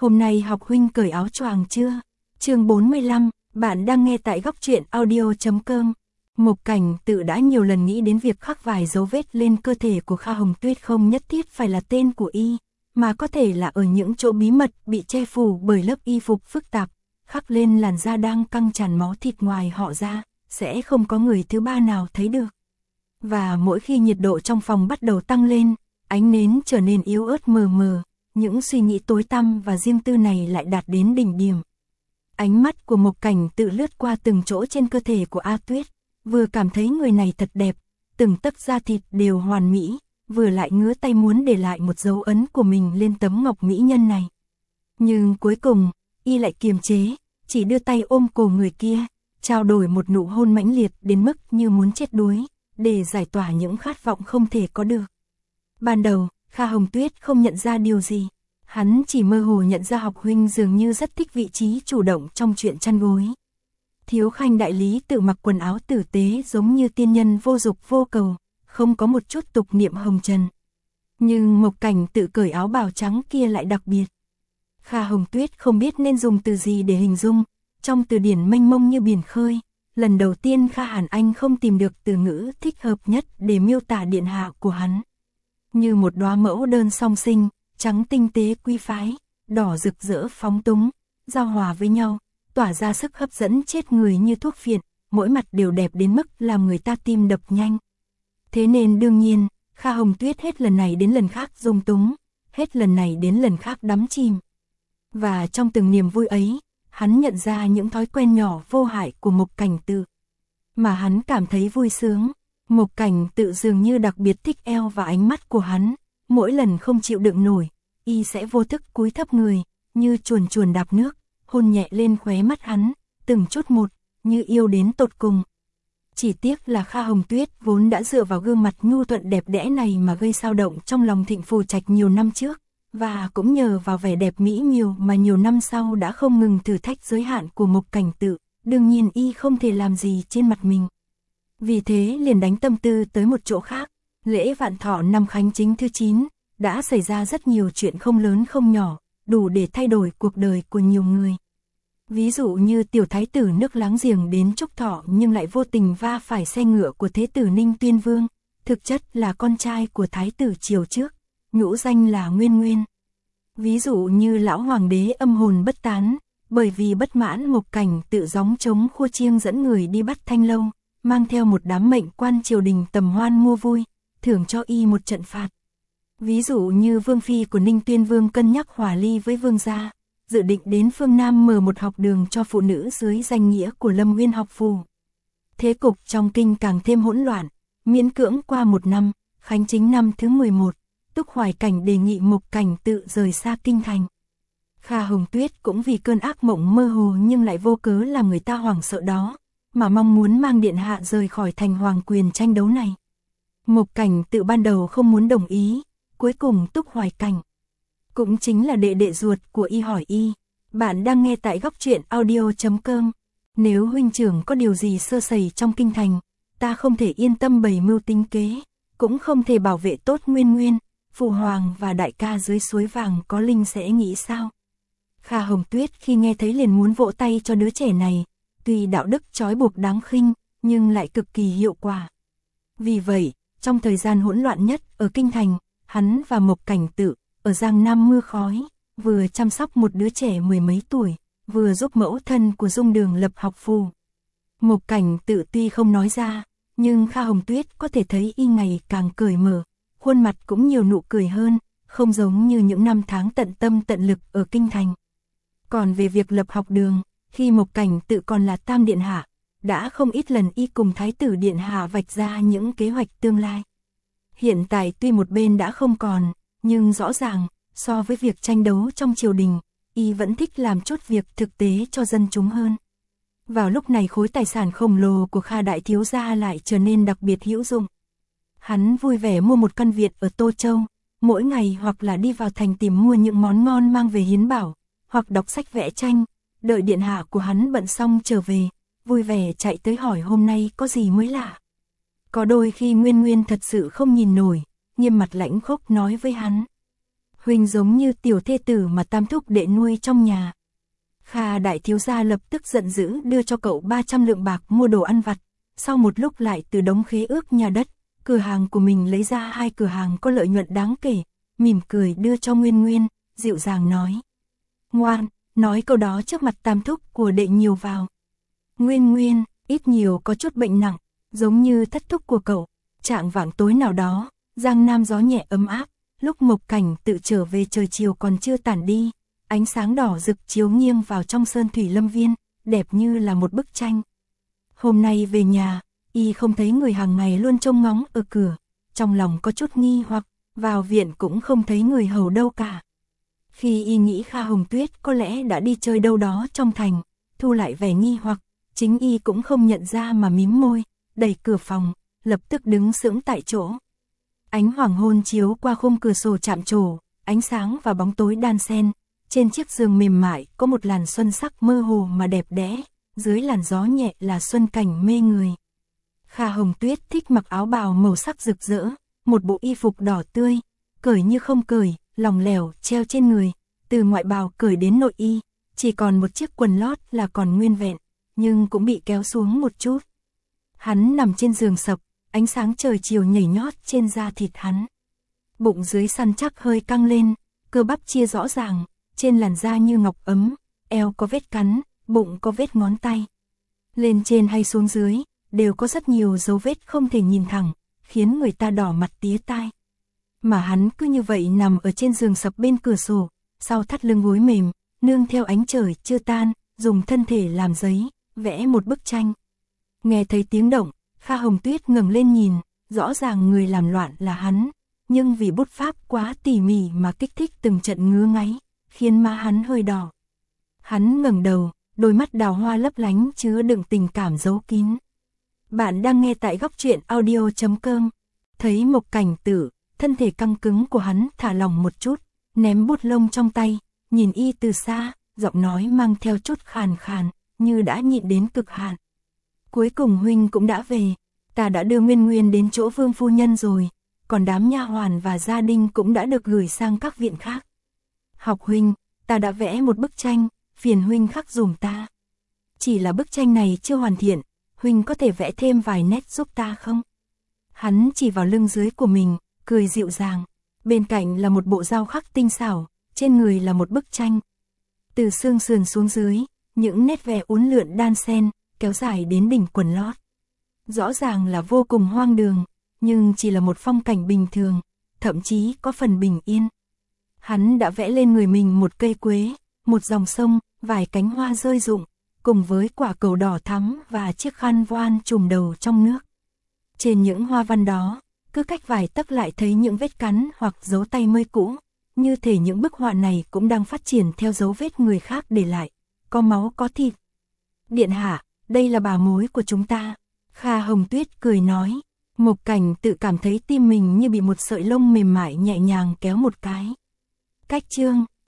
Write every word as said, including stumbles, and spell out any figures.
Hôm nay học huynh cởi áo choàng chưa? Chương bốn mươi lăm, bạn đang nghe tại góc truyện audio chấm com. Mộc Cảnh Tự đã nhiều lần nghĩ đến việc khắc vài dấu vết lên cơ thể của Kha Hồng Tuyết không nhất thiết phải là tên của y, mà có thể là ở những chỗ bí mật bị che phủ bởi lớp y phục phức tạp, khắc lên làn da đang căng tràn máu thịt ngoài họ ra, sẽ không có người thứ ba nào thấy được. Và mỗi khi nhiệt độ trong phòng bắt đầu tăng lên, ánh nến trở nên yếu ớt mờ mờ, những suy nghĩ tối tăm và riêng tư này lại đạt đến đỉnh điểm. Ánh mắt của Mộc Cảnh Tự lướt qua từng chỗ trên cơ thể của A Tuyết, vừa cảm thấy người này thật đẹp, từng tấc da thịt đều hoàn mỹ, vừa lại ngứa tay muốn để lại một dấu ấn của mình lên tấm ngọc mỹ nhân này. Nhưng cuối cùng, y lại kiềm chế, chỉ đưa tay ôm cổ người kia, trao đổi một nụ hôn mãnh liệt đến mức như muốn chết đuối, để giải tỏa những khát vọng không thể có được. Ban đầu, Kha Hồng Tuyết không nhận ra điều gì, hắn chỉ mơ hồ nhận ra học huynh dường như rất thích vị trí chủ động trong chuyện chăn gối. Thiếu khanh đại lý tự mặc quần áo tử tế giống như tiên nhân vô dục vô cầu, không có một chút tục niệm hồng trần. Nhưng Mộc Cảnh Tự cởi áo bào trắng kia lại đặc biệt. Kha Hồng Tuyết không biết nên dùng từ gì để hình dung, trong từ điển mênh mông như biển khơi, lần đầu tiên Kha Hàn Anh không tìm được từ ngữ thích hợp nhất để miêu tả điện hạ của hắn. Như một đóa mẫu đơn song sinh, trắng tinh tế quý phái, đỏ rực rỡ phóng túng, giao hòa với nhau, tỏa ra sức hấp dẫn chết người như thuốc phiện, mỗi mặt đều đẹp đến mức làm người ta tim đập nhanh. Thế nên đương nhiên, Kha Hồng Tuyết hết lần này đến lần khác dung túng, hết lần này đến lần khác đắm chìm. Và trong từng niềm vui ấy, hắn nhận ra những thói quen nhỏ vô hại của Mộc Cảnh Tự. Mà hắn cảm thấy vui sướng, Mộc Cảnh Tự dường như đặc biệt thích eo và ánh mắt của hắn, mỗi lần không chịu đựng nổi, y sẽ vô thức cúi thấp người, như chuồn chuồn đạp nước, hôn nhẹ lên khóe mắt hắn, từng chút một, như yêu đến tột cùng. Chỉ tiếc là Kha Hồng Tuyết vốn đã dựa vào gương mặt nhu thuận đẹp đẽ này mà gây sao động trong lòng Thịnh Phù Trạch nhiều năm trước, và cũng nhờ vào vẻ đẹp mỹ miều mà nhiều năm sau đã không ngừng thử thách giới hạn của Mộc Cảnh Tự, đương nhiên y không thể làm gì trên mặt mình. Vì thế liền đánh tâm tư tới một chỗ khác, lễ vạn thọ năm Khánh Chính thứ chín, đã xảy ra rất nhiều chuyện không lớn không nhỏ, đủ để thay đổi cuộc đời của nhiều người. Ví dụ như tiểu thái tử nước láng giềng đến chúc thọ nhưng lại vô tình va phải xe ngựa của thế tử Ninh Tuyên Vương, thực chất là con trai của thái tử triều trước, nhũ danh là Nguyên Nguyên. Ví dụ như lão hoàng đế âm hồn bất tán, bởi vì bất mãn Mộc Cảnh Tự gióng trống khua chiêng dẫn người đi bắt Thanh Lâu, mang theo một đám mệnh quan triều đình tầm hoan mua vui, thưởng cho y một trận phạt. Ví dụ như vương phi của Ninh Tuyên Vương cân nhắc hòa ly với vương gia, dự định đến phương Nam mở một học đường cho phụ nữ dưới danh nghĩa của Lâm Nguyên học phù. Thế cục trong kinh càng thêm hỗn loạn, miễn cưỡng qua một năm, Khánh Chính năm thứ mười một, Túc Hoài Cảnh đề nghị Mộc Cảnh Tự rời xa kinh thành. Kha Hồng Tuyết cũng vì cơn ác mộng mơ hồ nhưng lại vô cớ làm người ta hoảng sợ đó, mà mong muốn mang điện hạ rời khỏi thành hoàng quyền tranh đấu này. Mộc Cảnh Tự ban đầu không muốn đồng ý, cuối cùng Túc Hoài Cảnh, cũng chính là đệ đệ ruột của y hỏi y, bạn đang nghe tại góc truyện audio chấm com, nếu huynh trưởng có điều gì sơ sẩy trong kinh thành, ta không thể yên tâm bày mưu tính kế, cũng không thể bảo vệ tốt Nguyên Nguyên, phụ hoàng và đại ca dưới suối vàng có linh sẽ nghĩ sao? Kha Hồng Tuyết khi nghe thấy liền muốn vỗ tay cho đứa trẻ này, tuy đạo đức trói buộc đáng khinh, nhưng lại cực kỳ hiệu quả. Vì vậy, trong thời gian hỗn loạn nhất ở kinh thành, hắn và Mộc Cảnh Tự, ở Giang Nam mưa khói, vừa chăm sóc một đứa trẻ mười mấy tuổi, vừa giúp mẫu thân của Dung Đường lập học phù. Mộc Cảnh Tự tuy không nói ra, nhưng Kha Hồng Tuyết có thể thấy y ngày càng cởi mở, khuôn mặt cũng nhiều nụ cười hơn, không giống như những năm tháng tận tâm tận lực ở kinh thành. Còn về việc lập học đường, khi Mộc Cảnh Tự còn là Tam Điện Hạ, đã không ít lần y cùng Thái tử Điện Hạ vạch ra những kế hoạch tương lai. Hiện tại tuy một bên đã không còn, nhưng rõ ràng, so với việc tranh đấu trong triều đình, y vẫn thích làm chút việc thực tế cho dân chúng hơn. Vào lúc này khối tài sản khổng lồ của Kha đại thiếu gia lại trở nên đặc biệt hữu dụng. Hắn vui vẻ mua một căn viện ở Tô Châu, mỗi ngày hoặc là đi vào thành tìm mua những món ngon mang về hiến bảo, hoặc đọc sách vẽ tranh, đợi điện hạ của hắn bận xong trở về, vui vẻ chạy tới hỏi hôm nay có gì mới lạ. Có đôi khi Nguyên Nguyên thật sự không nhìn nổi, nghiêm mặt lãnh khốc nói với hắn: Huynh giống như tiểu thê tử mà tam thúc đệ nuôi trong nhà. Kha đại thiếu gia lập tức giận dữ đưa cho cậu ba trăm lượng bạc mua đồ ăn vặt, sau một lúc lại từ đống khế ước nhà đất, cửa hàng của mình lấy ra hai cửa hàng có lợi nhuận đáng kể, mỉm cười đưa cho Nguyên Nguyên, dịu dàng nói. Ngoan, nói câu đó trước mặt tam thúc của đệ nhiều vào. Nguyên Nguyên, ít nhiều có chút bệnh nặng, giống như thất thúc của cậu. Trạng vạng tối nào đó, Giang Nam gió nhẹ ấm áp, lúc Mộc Cảnh tự trở về trời chiều còn chưa tản đi, ánh sáng đỏ rực chiếu nghiêng vào trong sơn thủy lâm viên, đẹp như là một bức tranh. Hôm nay về nhà, y không thấy người hàng ngày luôn trông ngóng ở cửa, trong lòng có chút nghi hoặc, vào viện cũng không thấy người hầu đâu cả. Khi y nghĩ Kha Hồng Tuyết có lẽ đã đi chơi đâu đó trong thành, thu lại vẻ nghi hoặc, chính y cũng không nhận ra mà mím môi, đẩy cửa phòng, lập tức đứng sững tại chỗ. Ánh hoàng hôn chiếu qua khung cửa sổ chạm trổ, ánh sáng và bóng tối đan xen, trên chiếc giường mềm mại có một làn xuân sắc mơ hồ mà đẹp đẽ, dưới làn gió nhẹ là xuân cảnh mê người. Kha Hồng Tuyết thích mặc áo bào màu sắc rực rỡ, một bộ y phục đỏ tươi, cởi như không cởi, lỏng lẻo treo trên người, từ ngoại bào cởi đến nội y, chỉ còn một chiếc quần lót là còn nguyên vẹn, nhưng cũng bị kéo xuống một chút. Hắn nằm trên giường sập, ánh sáng trời chiều nhảy nhót trên da thịt hắn. Bụng dưới săn chắc hơi căng lên, cơ bắp chia rõ ràng, trên làn da như ngọc ấm, eo có vết cắn, bụng có vết ngón tay. Lên trên hay xuống dưới, đều có rất nhiều dấu vết không thể nhìn thẳng, khiến người ta đỏ mặt tía tai. Mà hắn cứ như vậy nằm ở trên giường sập bên cửa sổ, sau thắt lưng gối mềm, nương theo ánh trời chưa tan, dùng thân thể làm giấy, vẽ một bức tranh. Nghe thấy tiếng động, Kha Hồng Tuyết ngẩng lên nhìn, rõ ràng người làm loạn là hắn, nhưng vì bút pháp quá tỉ mỉ mà kích thích từng trận ngứa ngáy, khiến má hắn hơi đỏ. Hắn ngẩng đầu, đôi mắt đào hoa lấp lánh chứa đựng tình cảm giấu kín. Bạn đang nghe tại góc truyện audio chấm com. Thấy Mộc Cảnh Tử, thân thể căng cứng của hắn thả lỏng một chút, ném bút lông trong tay, nhìn y từ xa, giọng nói mang theo chút khàn khàn, như đã nhịn đến cực hạn. Cuối cùng huynh cũng đã về, ta đã đưa Nguyên Nguyên đến chỗ Vương phu nhân rồi, còn đám nha hoàn và gia đình cũng đã được gửi sang các viện khác. Học huynh, ta đã vẽ một bức tranh, phiền huynh khắc dùm ta. Chỉ là bức tranh này chưa hoàn thiện, huynh có thể vẽ thêm vài nét giúp ta không? Hắn chỉ vào lưng dưới của mình, cười dịu dàng. Bên cạnh là một bộ dao khắc tinh xảo, trên người là một bức tranh. Từ xương sườn xuống dưới, những nét vẽ uốn lượn đan xen, kéo dài đến đỉnh quần lót. Rõ ràng là vô cùng hoang đường, nhưng chỉ là một phong cảnh bình thường, thậm chí có phần bình yên. Hắn đã vẽ lên người mình một cây quế, một dòng sông, vài cánh hoa rơi rụng, cùng với quả cầu đỏ thắm và chiếc khăn voan trùm đầu trong nước. Trên những hoa văn đó, cứ cách vài tấc lại thấy những vết cắn hoặc dấu tay mới cũ, như thể những bức họa này cũng đang phát triển theo dấu vết người khác để lại, có máu có thịt. Điện hạ, đây là bà mối của chúng ta. Kha Hồng Tuyết cười nói. Mộc Cảnh tự cảm thấy tim mình như bị một sợi lông mềm mại nhẹ nhàng kéo một cái. Cách chương